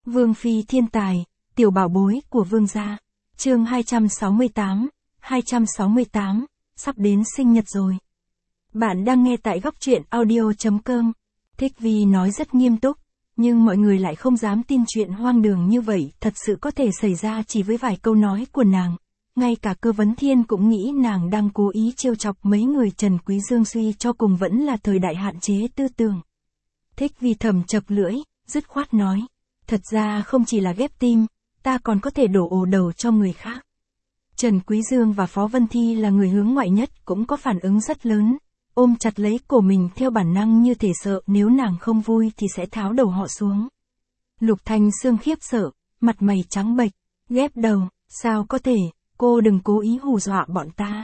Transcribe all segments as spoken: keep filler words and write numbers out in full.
Vương phi thiên tài, tiểu bảo bối của vương gia. Chương hai trăm sáu mươi tám, hai trăm sáu mươi tám, sắp đến sinh nhật rồi. Bạn đang nghe tại góc truyện audio chấm com. Thích Vi nói rất nghiêm túc, nhưng mọi người lại không dám tin chuyện hoang đường như vậy thật sự có thể xảy ra chỉ với vài câu nói của nàng. Ngay cả Cơ Vấn Thiên cũng nghĩ nàng đang cố ý trêu chọc mấy người. Trần Quý Dương suy cho cùng vẫn là thời đại hạn chế tư tưởng. Thích Vi thầm chập lưỡi, dứt khoát nói. Thật ra không chỉ là ghép tim, ta còn có thể đổ ồ đầu cho người khác. Trần Quý Dương và Phó Vân Thi là người hướng ngoại nhất cũng có phản ứng rất lớn, ôm chặt lấy cổ mình theo bản năng như thể sợ nếu nàng không vui thì sẽ tháo đầu họ xuống. Lục Thanh Sương khiếp sợ, mặt mày trắng bệch, ghép đầu, sao có thể, cô đừng cố ý hù dọa bọn ta.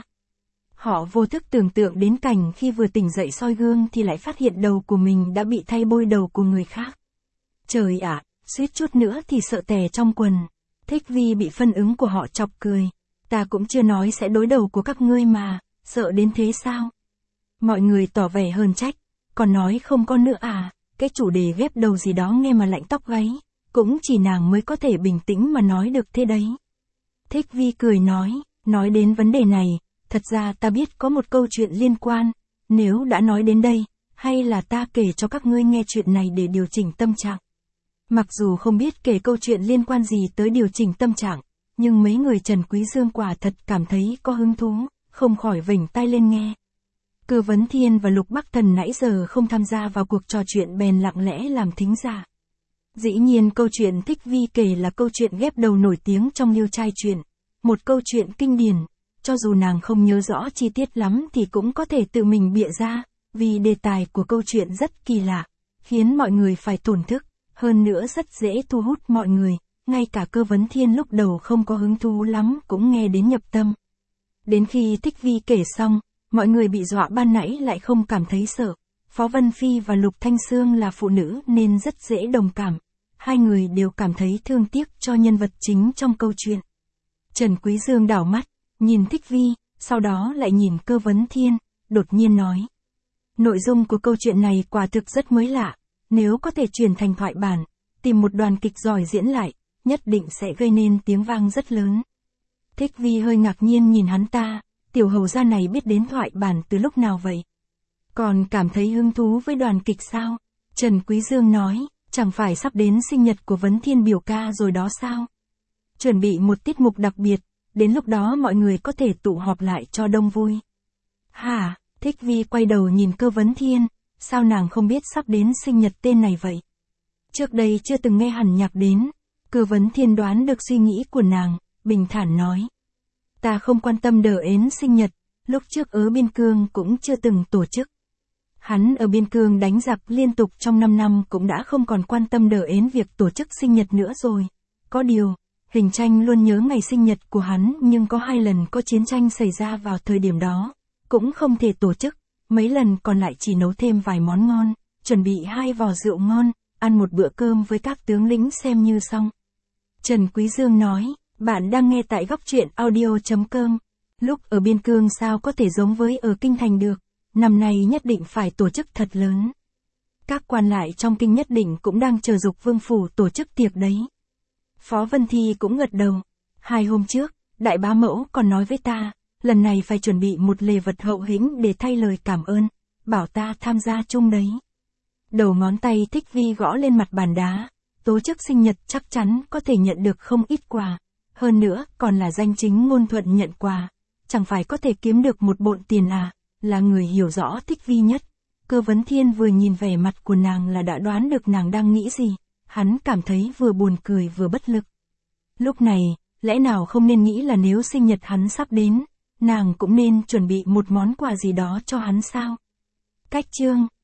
Họ vô thức tưởng tượng đến cảnh khi vừa tỉnh dậy soi gương thì lại phát hiện đầu của mình đã bị thay bôi đầu của người khác. Trời ạ, suýt chút nữa thì sợ tè trong quần. Thích Vi bị phân ứng của họ chọc cười. Ta cũng chưa nói sẽ đối đầu của các ngươi mà, sợ đến thế sao? Mọi người tỏ vẻ hờn trách, còn nói không có nữa à, cái chủ đề ghép đầu gì đó nghe mà lạnh tóc gáy, cũng chỉ nàng mới có thể bình tĩnh mà nói được thế đấy. Thích Vi cười nói, nói đến vấn đề này, thật ra ta biết có một câu chuyện liên quan, nếu đã nói đến đây, hay là ta kể cho các ngươi nghe chuyện này để điều chỉnh tâm trạng. Mặc dù không biết kể câu chuyện liên quan gì tới điều chỉnh tâm trạng, nhưng mấy người Trần Quý Dương quả thật cảm thấy có hứng thú, không khỏi vểnh tai lên nghe. Cơ Vấn Thiên và Lục Bắc Thần nãy giờ không tham gia vào cuộc trò chuyện bèn lặng lẽ làm thính giả. Dĩ nhiên câu chuyện Thích Vi kể là câu chuyện ghép đầu nổi tiếng trong Liêu Trai Truyện, một câu chuyện kinh điển, cho dù nàng không nhớ rõ chi tiết lắm thì cũng có thể tự mình bịa ra, vì đề tài của câu chuyện rất kỳ lạ, khiến mọi người phải thổn thức, hơn nữa rất dễ thu hút mọi người, ngay cả Cơ Vấn Thiên lúc đầu không có hứng thú lắm cũng nghe đến nhập tâm. Đến khi Thích Vi kể xong, mọi người bị dọa ban nãy lại không cảm thấy sợ. Phó Vân Phi và Lục Thanh Sương là phụ nữ nên rất dễ đồng cảm. Hai người đều cảm thấy thương tiếc cho nhân vật chính trong câu chuyện. Trần Quý Dương đảo mắt, nhìn Thích Vi, sau đó lại nhìn Cơ Vấn Thiên, đột nhiên nói. Nội dung của câu chuyện này quả thực rất mới lạ, nếu có thể truyền thành thoại bản, tìm một đoàn kịch giỏi diễn lại, nhất định sẽ gây nên tiếng vang rất lớn. Thích Vi hơi ngạc nhiên nhìn hắn ta, tiểu hầu gia này biết đến thoại bản từ lúc nào vậy? Còn cảm thấy hứng thú với đoàn kịch sao? Trần Quý Dương nói, chẳng phải sắp đến sinh nhật của Vấn Thiên biểu ca rồi đó sao? Chuẩn bị một tiết mục đặc biệt, đến lúc đó mọi người có thể tụ họp lại cho đông vui. Hả? Thích Vi quay đầu nhìn Cơ Vấn Thiên, sao nàng không biết sắp đến sinh nhật tên này vậy? Trước đây chưa từng nghe hẳn nhắc đến. Cơ Vấn Thiên đoán được suy nghĩ của nàng, bình thản nói. Ta không quan tâm đờ ến sinh nhật, lúc trước ở Biên Cương cũng chưa từng tổ chức. Hắn ở Biên Cương đánh giặc liên tục trong năm năm cũng đã không còn quan tâm đờ ến việc tổ chức sinh nhật nữa rồi. Có điều, Hình Tranh luôn nhớ ngày sinh nhật của hắn nhưng có hai lần có chiến tranh xảy ra vào thời điểm đó, cũng không thể tổ chức, mấy lần còn lại chỉ nấu thêm vài món ngon, chuẩn bị hai vò rượu ngon, ăn một bữa cơm với các tướng lĩnh xem như xong. Trần Quý Dương nói, bạn đang nghe tại góc truyện audio chấm com. Lúc ở Biên Cương sao có thể giống với ở Kinh Thành được, năm nay nhất định phải tổ chức thật lớn. Các quan lại trong kinh nhất định cũng đang chờ Dục Vương phủ tổ chức tiệc đấy. Phó Vân Thi cũng gật đầu. Hai hôm trước, đại bá mẫu còn nói với ta, lần này phải chuẩn bị một lễ vật hậu hĩnh để thay lời cảm ơn, bảo ta tham gia chung đấy. Đầu ngón tay Thích Vi gõ lên mặt bàn đá, tổ chức sinh nhật chắc chắn có thể nhận được không ít quà, hơn nữa còn là danh chính ngôn thuận nhận quà, chẳng phải có thể kiếm được một bộn tiền à, là người hiểu rõ Thích Vi nhất. Cơ Vấn Thiên vừa nhìn vẻ mặt của nàng là đã đoán được nàng đang nghĩ gì, hắn cảm thấy vừa buồn cười vừa bất lực. Lúc này, lẽ nào không nên nghĩ là nếu sinh nhật hắn sắp đến, nàng cũng nên chuẩn bị một món quà gì đó cho hắn sao? Cách chương